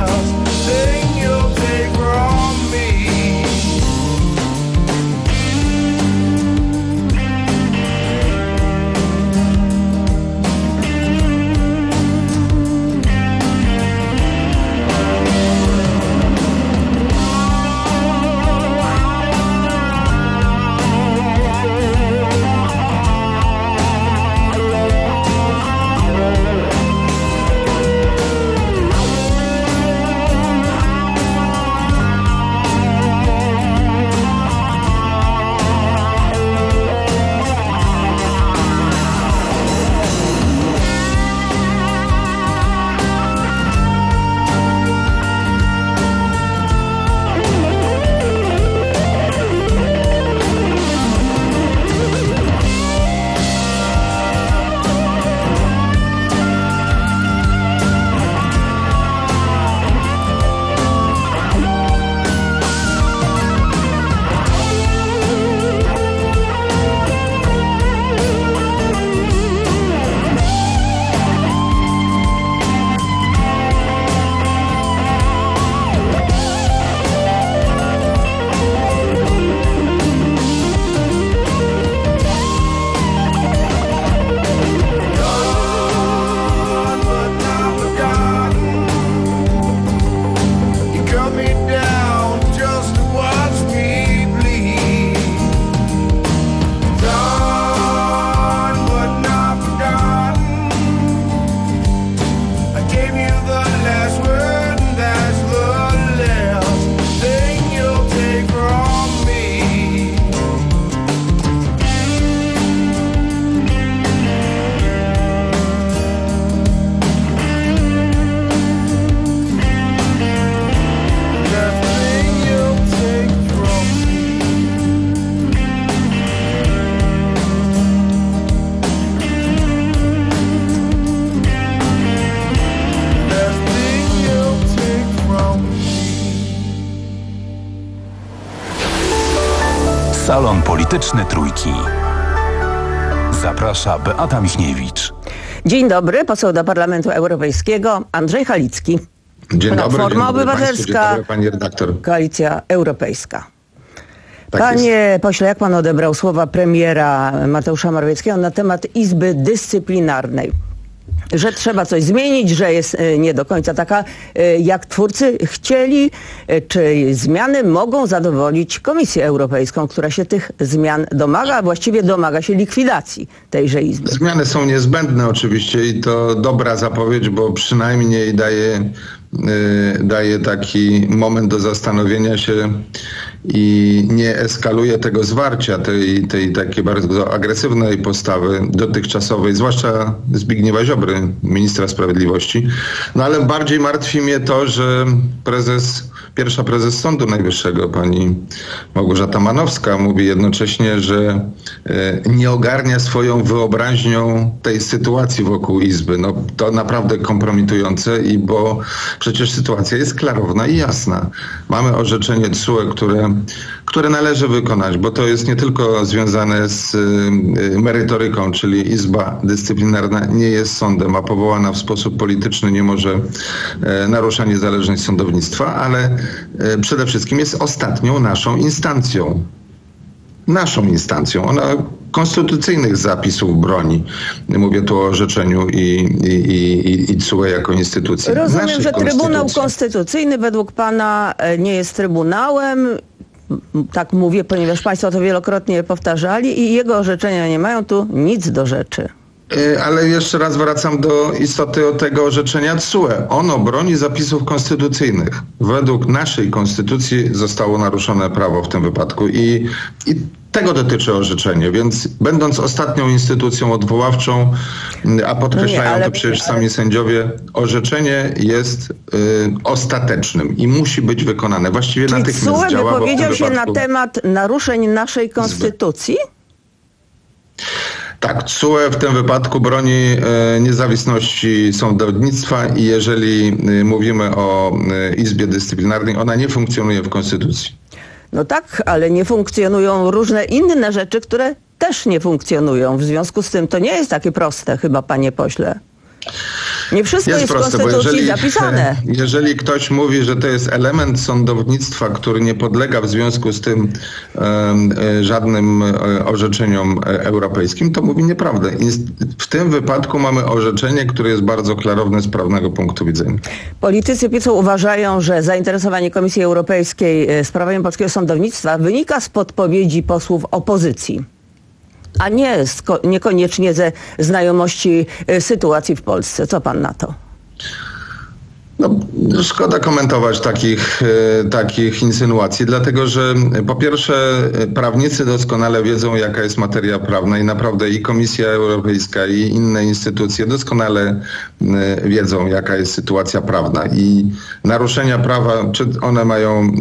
polityczny Trójki. Zaprasza Beata Michniewicz. Dzień dobry, poseł do Parlamentu Europejskiego Andrzej Halicki. Dzień dobry, Platforma dzień dobry Obywatelska, Państwu, dzień dobry pani redaktor. Koalicja Europejska. Tak Panie jest. pośle, jak pan odebrał słowa premiera Mateusza Morawieckiego na temat Izby Dyscyplinarnej? Że trzeba coś zmienić, że jest e, nie do końca taka, e, jak twórcy chcieli. E, czy zmiany mogą zadowolić Komisję Europejską, która się tych zmian domaga, a właściwie domaga się likwidacji tejże Izby? Zmiany są niezbędne oczywiście i to dobra zapowiedź, bo przynajmniej daje, y, daje taki moment do zastanowienia się i nie eskaluje tego zwarcia, tej, tej takiej bardzo agresywnej postawy dotychczasowej, zwłaszcza Zbigniewa Ziobry, ministra sprawiedliwości. No ale bardziej martwi mnie to, że prezes, pierwsza prezes Sądu Najwyższego, pani Małgorzata Manowska, mówi jednocześnie, że e, nie ogarnia swoją wyobraźnią tej sytuacji wokół Izby. No to naprawdę kompromitujące, i bo przecież sytuacja jest klarowna i jasna. Mamy orzeczenie T S U E, które które należy wykonać, bo to jest nie tylko związane z y, merytoryką, czyli Izba Dyscyplinarna nie jest sądem, a powołana w sposób polityczny nie może y, naruszać niezależność sądownictwa, ale y, przede wszystkim jest ostatnią naszą instancją. Naszą instancją. Ona konstytucyjnych zapisów broni. Mówię tu o orzeczeniu i, i, i, i T S U E jako instytucji. Rozumiem, Naszej że Trybunał konstytucji. Konstytucyjny według pana e, nie jest Trybunałem. Tak mówię, ponieważ państwo to wielokrotnie powtarzali i jego orzeczenia nie mają tu nic do rzeczy. Ale jeszcze raz wracam do istoty tego orzeczenia T S U E. Ono broni zapisów konstytucyjnych. Według naszej konstytucji zostało naruszone prawo w tym wypadku i, i tego dotyczy orzeczenie, więc będąc ostatnią instytucją odwoławczą, a podkreślają Nie, ale... to przecież sami sędziowie, orzeczenie jest y, ostatecznym i musi być wykonane. Właściwie Czyli natychmiast T S U E działa, bo w tym wypowiedział się wypadku... na temat naruszeń naszej konstytucji? Tak, T S U E w tym wypadku broni e, niezawisłości sądownictwa i jeżeli e, mówimy o e, Izbie Dyscyplinarnej, ona nie funkcjonuje w Konstytucji. No tak, ale nie funkcjonują różne inne rzeczy, które też nie funkcjonują. W związku z tym to nie jest takie proste chyba, panie pośle. Nie wszystko jest, jest w proste, bo Konstytucji jeżeli, zapisane. Jeżeli ktoś mówi, że to jest element sądownictwa, który nie podlega w związku z tym e, e, żadnym e, orzeczeniom e, europejskim, to mówi nieprawdę. W tym wypadku mamy orzeczenie, które jest bardzo klarowne z prawnego punktu widzenia. Politycy PiS-u uważają, że zainteresowanie Komisji Europejskiej e, sprawami polskiego sądownictwa wynika z podpowiedzi posłów opozycji, a nie sko- niekoniecznie ze znajomości y, sytuacji w Polsce. Co pan na to? No, szkoda komentować takich, e, takich insynuacji, dlatego że po pierwsze prawnicy doskonale wiedzą, jaka jest materia prawna i naprawdę i Komisja Europejska i inne instytucje doskonale e, wiedzą, jaka jest sytuacja prawna i naruszenia prawa, czy one mają e,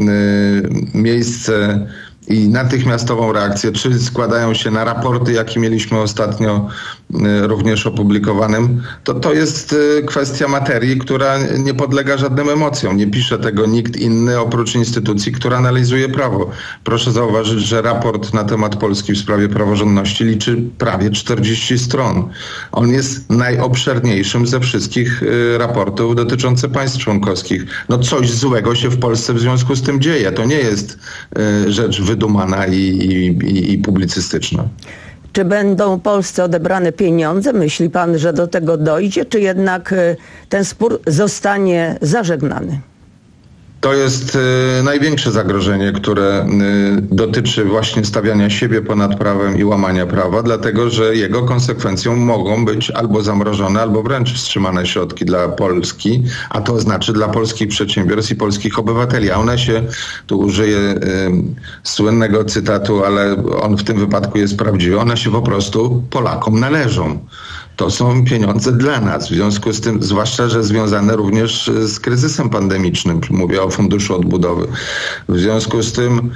miejsce i natychmiastową reakcję, czy składają się na raporty, jakie mieliśmy ostatnio y, również opublikowanym, to to jest y, kwestia materii, która nie podlega żadnym emocjom. Nie pisze tego nikt inny oprócz instytucji, która analizuje prawo. Proszę zauważyć, że raport na temat Polski w sprawie praworządności liczy prawie czterdzieści stron. On jest najobszerniejszym ze wszystkich y, raportów dotyczących państw członkowskich. No coś złego się w Polsce w związku z tym dzieje. To nie jest y, rzecz wydumana i, i, i publicystyczna. Czy będą Polsce odebrane pieniądze? Myśli pan, że do tego dojdzie, czy jednak y, ten spór zostanie zażegnany? To jest y, największe zagrożenie, które y, dotyczy właśnie stawiania siebie ponad prawem i łamania prawa, dlatego że jego konsekwencją mogą być albo zamrożone, albo wręcz wstrzymane środki dla Polski, a to znaczy dla polskich przedsiębiorstw i polskich obywateli. A one się, tu użyję y, słynnego cytatu, ale on w tym wypadku jest prawdziwy, one się po prostu Polakom należą. To są pieniądze dla nas, w związku z tym, zwłaszcza, że związane również z kryzysem pandemicznym, mówię o Funduszu Odbudowy. W związku z tym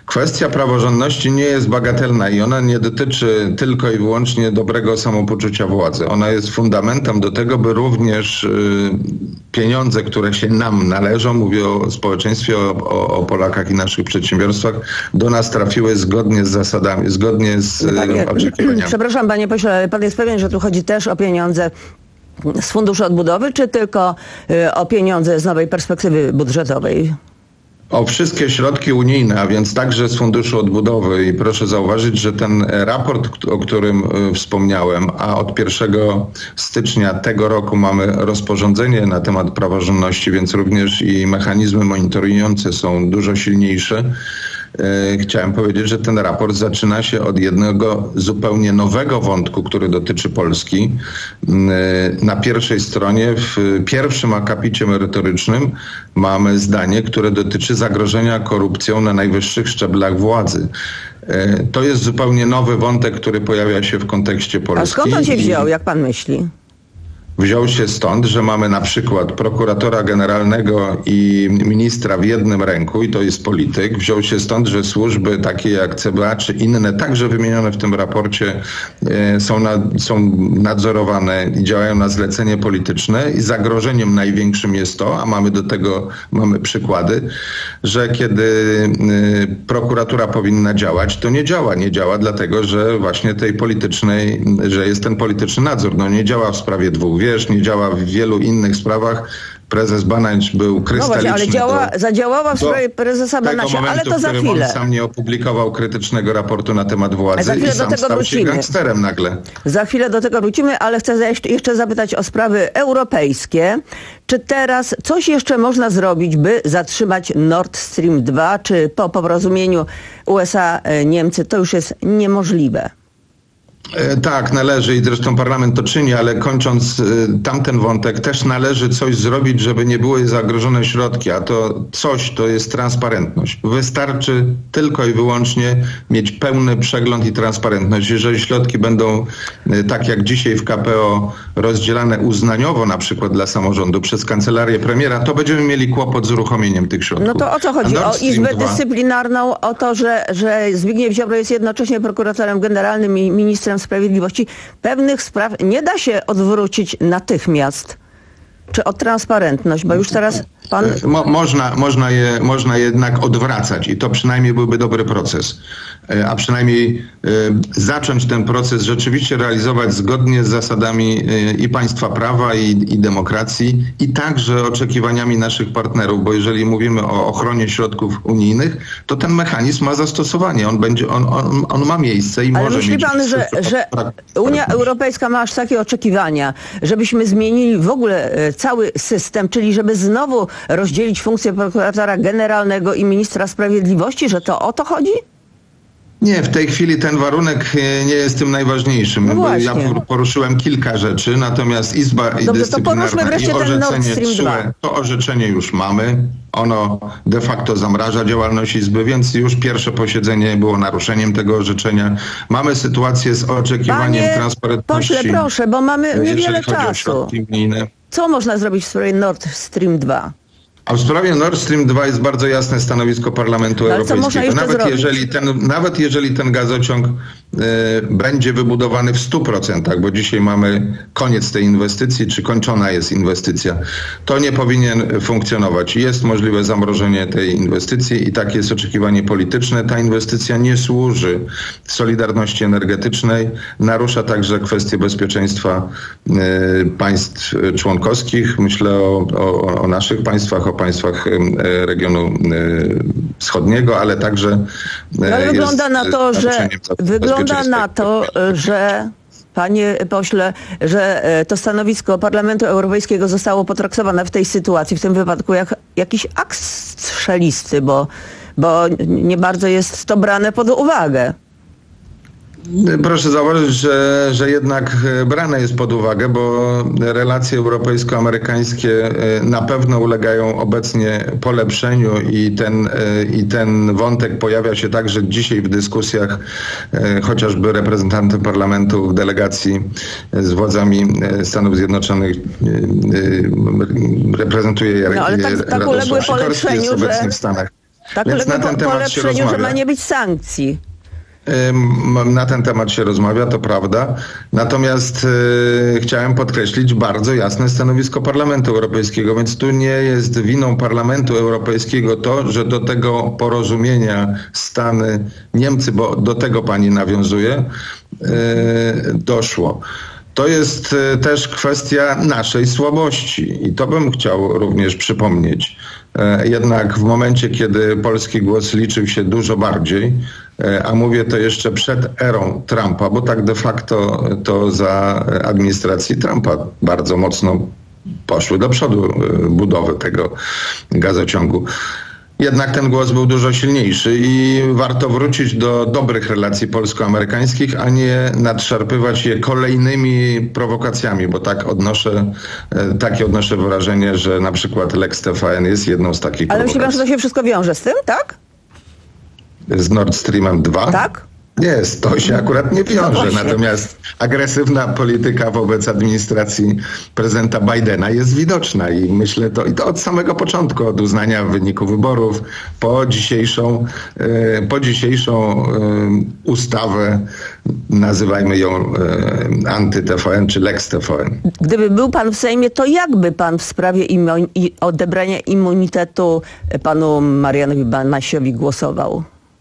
Kwestia praworządności nie jest bagatelna i ona nie dotyczy tylko i wyłącznie dobrego samopoczucia władzy. Ona jest fundamentem do tego, by również y, pieniądze, które się nam należą, mówię o społeczeństwie, o, o, o Polakach i naszych przedsiębiorstwach, do nas trafiły zgodnie z zasadami, zgodnie z Panie, oczekiwaniami. Przepraszam, panie pośle, ale pan jest pewien, że tu chodzi też o pieniądze z Funduszu Odbudowy, czy tylko y, o pieniądze z nowej perspektywy budżetowej? O wszystkie środki unijne, a więc także z Funduszu Odbudowy i proszę zauważyć, że ten raport, o którym y, wspomniałem, a od pierwszego stycznia tego roku mamy rozporządzenie na temat praworządności, więc również i mechanizmy monitorujące są dużo silniejsze. Chciałem powiedzieć, że ten raport zaczyna się od jednego zupełnie nowego wątku, który dotyczy Polski. Na pierwszej stronie, w pierwszym akapicie merytorycznym mamy zdanie, które dotyczy zagrożenia korupcją na najwyższych szczeblach władzy. To jest zupełnie nowy wątek, który pojawia się w kontekście Polski. A skąd on się wziął, jak pan myśli? Wziął się stąd, że mamy na przykład prokuratora generalnego i ministra w jednym ręku i to jest polityk. Wziął się stąd, że służby takie jak C B A czy inne, także wymienione w tym raporcie, e, są, na, są nadzorowane i działają na zlecenie polityczne i zagrożeniem największym jest to, a mamy do tego mamy przykłady, że kiedy e, prokuratura powinna działać, to nie działa. Nie działa dlatego, że właśnie tej politycznej, że jest ten polityczny nadzór. No nie działa w sprawie dwóch wiesz, nie działa w wielu innych sprawach. Prezes Banaś był krystaliczny. No właśnie, ale działa, do, zadziałała w sprawie prezesa Banasia, momentu, ale to za chwilę. On sam nie opublikował krytycznego raportu na temat władzy i sam do tego stał wrócimy. się gangsterem nagle. Za chwilę do tego wrócimy, ale chcę jeszcze zapytać o sprawy europejskie. Czy teraz coś jeszcze można zrobić, by zatrzymać Nord Stream dwa, czy po porozumieniu U S A-Niemcy to już jest niemożliwe? Tak, należy i zresztą parlament to czyni, ale kończąc tamten wątek, też należy coś zrobić, żeby nie były zagrożone środki, a to coś to jest transparentność. Wystarczy tylko i wyłącznie mieć pełny przegląd i transparentność. Jeżeli środki będą tak jak dzisiaj w K P O rozdzielane uznaniowo na przykład dla samorządu przez kancelarię premiera, to będziemy mieli kłopot z uruchomieniem tych środków. No to o co chodzi? O Izbę Dyscyplinarną, o to, że, że Zbigniew Ziobro jest jednocześnie prokuratorem generalnym i ministrem Sprawiedliwości. Pewnych spraw nie da się odwrócić natychmiast. Czy o transparentność, bo już teraz pan... Mo, można, można, je, można jednak odwracać i to przynajmniej byłby dobry proces. A przynajmniej y, zacząć ten proces rzeczywiście realizować zgodnie z zasadami y, i państwa prawa, i, i demokracji, i także oczekiwaniami naszych partnerów, bo jeżeli mówimy o ochronie środków unijnych, to ten mechanizm ma zastosowanie. On będzie, on, on, on ma miejsce i Ale może myśli mieć... pan, że, że Unia Europejska ma aż takie oczekiwania, żebyśmy zmienili w ogóle cały system, czyli żeby znowu rozdzielić funkcję prokuratora generalnego i ministra sprawiedliwości, że to o to chodzi? Nie, w tej chwili ten warunek nie jest tym najważniejszym. No ja poruszyłem kilka rzeczy, natomiast Izba Dobrze, Dyscyplinarna i orzeczenie T S U E, to orzeczenie już mamy. Ono de facto zamraża działalność Izby, więc już pierwsze posiedzenie było naruszeniem tego orzeczenia. Mamy sytuację z oczekiwaniem Panie transparentności. pośle, proszę, bo mamy niewiele czasu. Unijne. Co można zrobić w sprawie Nord Stream dwa? A w sprawie Nord Stream dwa jest bardzo jasne stanowisko Parlamentu no, Europejskiego. Nawet jeżeli, ten, nawet jeżeli ten gazociąg y, będzie wybudowany w stu procentach, bo dzisiaj mamy koniec tej inwestycji, czy kończona jest inwestycja, to nie powinien funkcjonować. Jest możliwe zamrożenie tej inwestycji i takie jest oczekiwanie polityczne. Ta inwestycja nie służy solidarności energetycznej, narusza także kwestie bezpieczeństwa y, państw członkowskich. Myślę o, o, o naszych państwach, o państwach regionu wschodniego, ale także ale wygląda na to, że wygląda na to, że panie pośle, że to stanowisko Parlamentu Europejskiego zostało potraktowane w tej sytuacji, w tym wypadku jak jakiś akt strzelisty, bo, bo nie bardzo jest to brane pod uwagę. Proszę zauważyć, że, że jednak brane jest pod uwagę, bo relacje europejsko-amerykańskie na pewno ulegają obecnie polepszeniu i ten, i ten wątek pojawia się także dzisiaj w dyskusjach chociażby reprezentantem parlamentu w delegacji z władzami Stanów Zjednoczonych reprezentuje Jarek no, ale tak, tak uległy polepszeniu, jest obecny że... w Stanach. Tak Więc ulega na ten po, temat się polepszeniu, że rozmawia. ma nie być sankcji. Ym, Na ten temat się rozmawia, to prawda. Natomiast y, chciałem podkreślić bardzo jasne stanowisko Parlamentu Europejskiego, więc tu nie jest winą Parlamentu Europejskiego to, że do tego porozumienia Stany, Niemcy, bo do tego pani nawiązuje, y, doszło. To jest y, też kwestia naszej słabości i to bym chciał również przypomnieć. E, Jednak w momencie, kiedy polski głos liczył się dużo bardziej, e, a mówię to jeszcze przed erą Trumpa, bo tak de facto to za administracji Trumpa bardzo mocno poszły do przodu e, budowy tego gazociągu. Jednak ten głos był dużo silniejszy i warto wrócić do dobrych relacji polsko-amerykańskich, a nie nadszarpywać je kolejnymi prowokacjami, bo tak odnoszę, e, takie odnoszę wrażenie, że na przykład Lex T V N jest jedną z takich Ale myśli pan, że prowokacji. to się wszystko wiąże z tym, tak? Z Nord Streamem dwa? Tak? Nie, to się akurat nie No wiąże. właśnie. Natomiast agresywna polityka wobec administracji prezydenta Bidena jest widoczna i myślę to, i to od samego początku, od uznania wyniku wyborów po dzisiejszą, e, po dzisiejszą e, ustawę, nazywajmy ją e, anty-T V N czy Lex T V N. Gdyby był pan w Sejmie, to jakby pan w sprawie immu- i odebrania immunitetu panu Marianowi Banasiowi głosował?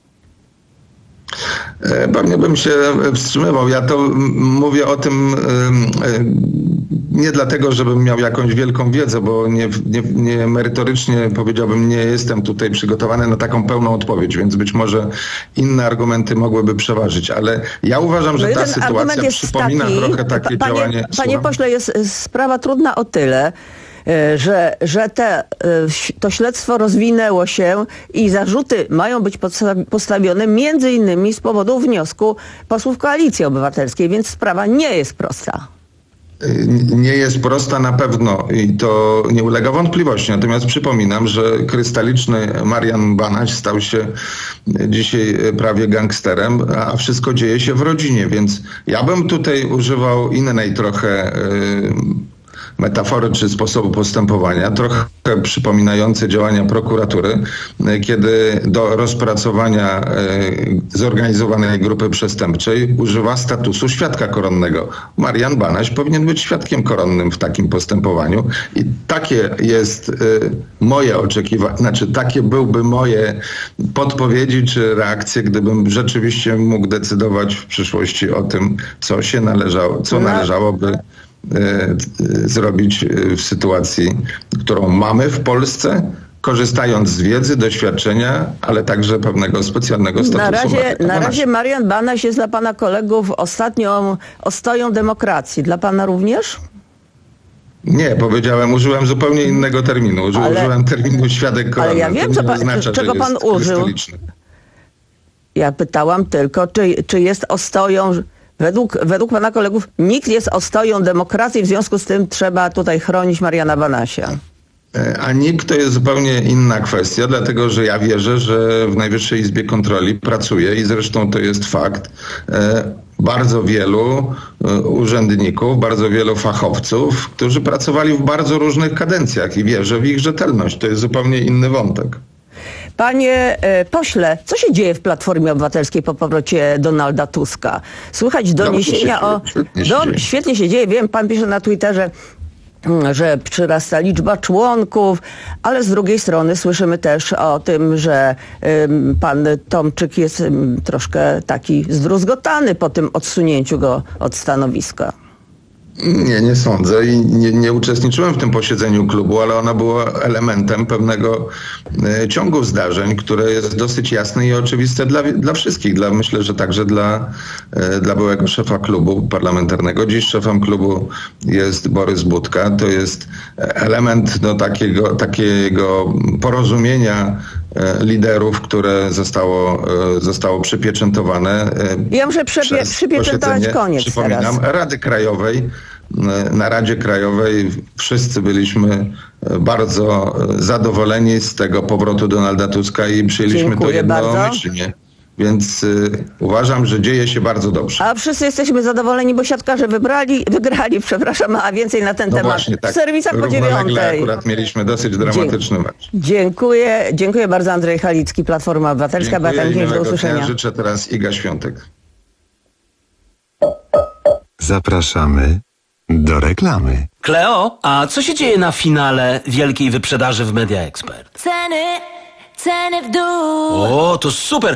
E, Pewnie bym się wstrzymywał. Ja to m, mówię o tym e, e, nie dlatego, żebym miał jakąś wielką wiedzę, bo nie, nie, nie merytorycznie powiedziałbym, nie jestem tutaj przygotowany na taką pełną odpowiedź, więc być może inne argumenty mogłyby przeważyć, ale ja uważam, że No i ta ten argument sytuacja jest przypomina taki, trochę takie panie, działanie. Panie Słucham? pośle, jest sprawa trudna o tyle, e, że, że te, e, to śledztwo rozwinęło się i zarzuty mają być podsta- postawione między innymi z powodu wniosku posłów Koalicji Obywatelskiej, więc sprawa nie jest prosta. Nie jest prosta na pewno i to nie ulega wątpliwości. Natomiast przypominam, że krystaliczny Marian Banaś stał się dzisiaj prawie gangsterem, a wszystko dzieje się w rodzinie, więc ja bym tutaj używał innej trochę y, metafory czy sposobu postępowania, trochę przypominające działania prokuratury, kiedy do rozpracowania e, zorganizowanej grupy przestępczej używa statusu świadka koronnego. Marian Banaś powinien być świadkiem koronnym w takim postępowaniu i takie jest e, moje oczekiwanie, znaczy takie byłby moje podpowiedzi czy reakcje, gdybym rzeczywiście mógł decydować w przyszłości o tym, co się należało, co należałoby zrobić w sytuacji, którą mamy w Polsce, korzystając z wiedzy, doświadczenia, ale także pewnego specjalnego statusu. Na razie, Mariana na Banasia. razie Marian Banaś jest dla pana kolegów ostatnią ostoją demokracji. Dla pana również? Nie, powiedziałem, użyłem zupełnie innego terminu. Uży, Ale- użyłem terminu świadek koronny. Ale ja To wiem, nie co pan- oznacza, czego że pan jest użył. krystaliczny. Ja pytałam tylko, czy, czy jest ostoją, według, według pana kolegów, nikt jest ostoją demokracji, w związku z tym trzeba tutaj chronić Mariana Banasia. A N I K to jest zupełnie inna kwestia, dlatego że ja wierzę, że w Najwyższej Izbie Kontroli pracuje i zresztą to jest fakt. e, Bardzo wielu e, urzędników, bardzo wielu fachowców, którzy pracowali w bardzo różnych kadencjach i wierzę w ich rzetelność. To jest zupełnie inny wątek. Panie e, pośle, co się dzieje w Platformie Obywatelskiej po powrocie Donalda Tuska? Słychać doniesienia o... Świetnie się Do, dzieje. świetnie się dzieje, wiem, pan pisze na Twitterze, mm, że przyrasta liczba członków, ale z drugiej strony słyszymy też o tym, że ym, pan Tomczyk jest ym, troszkę taki zdruzgotany po tym odsunięciu go od stanowiska. Nie, nie sądzę i nie, nie uczestniczyłem w tym posiedzeniu klubu, ale ono było elementem pewnego e, ciągu zdarzeń, które jest dosyć jasne i oczywiste dla, dla wszystkich. Dla, myślę, że także dla, e, dla byłego szefa klubu parlamentarnego. Dziś szefem klubu jest Borys Budka. To jest element no, takiego, takiego porozumienia e, liderów, które zostało, e, zostało przypieczętowane. e, Ja muszę przepie- przez przypieczętować posiedzenie, koniec przypominam, teraz. Rady Krajowej. Na Radzie Krajowej wszyscy byliśmy bardzo zadowoleni z tego powrotu Donalda Tuska i przyjęliśmy Dziękuję to bardzo. jednomyślnie. Więc y, uważam, że dzieje się bardzo dobrze. A wszyscy jesteśmy zadowoleni, bo siatkarze wybrali, wygrali, przepraszam, a więcej na ten No temat właśnie, tak. w serwisach po Równolegle dziewiątej. akurat mieliśmy dosyć dramatyczny mecz. Dziękuję, dziękuję bardzo. Andrzej Halicki, Platforma Obywatelska. Beata Dziękuję i Mickiewicz, do miłego usłyszenia. dnia. Życzę teraz Iga Świątek. Zapraszamy do reklamy. Kleo, a co się dzieje na finale wielkiej wyprzedaży w Media Expert? Ceny, ceny w dół. O, to super!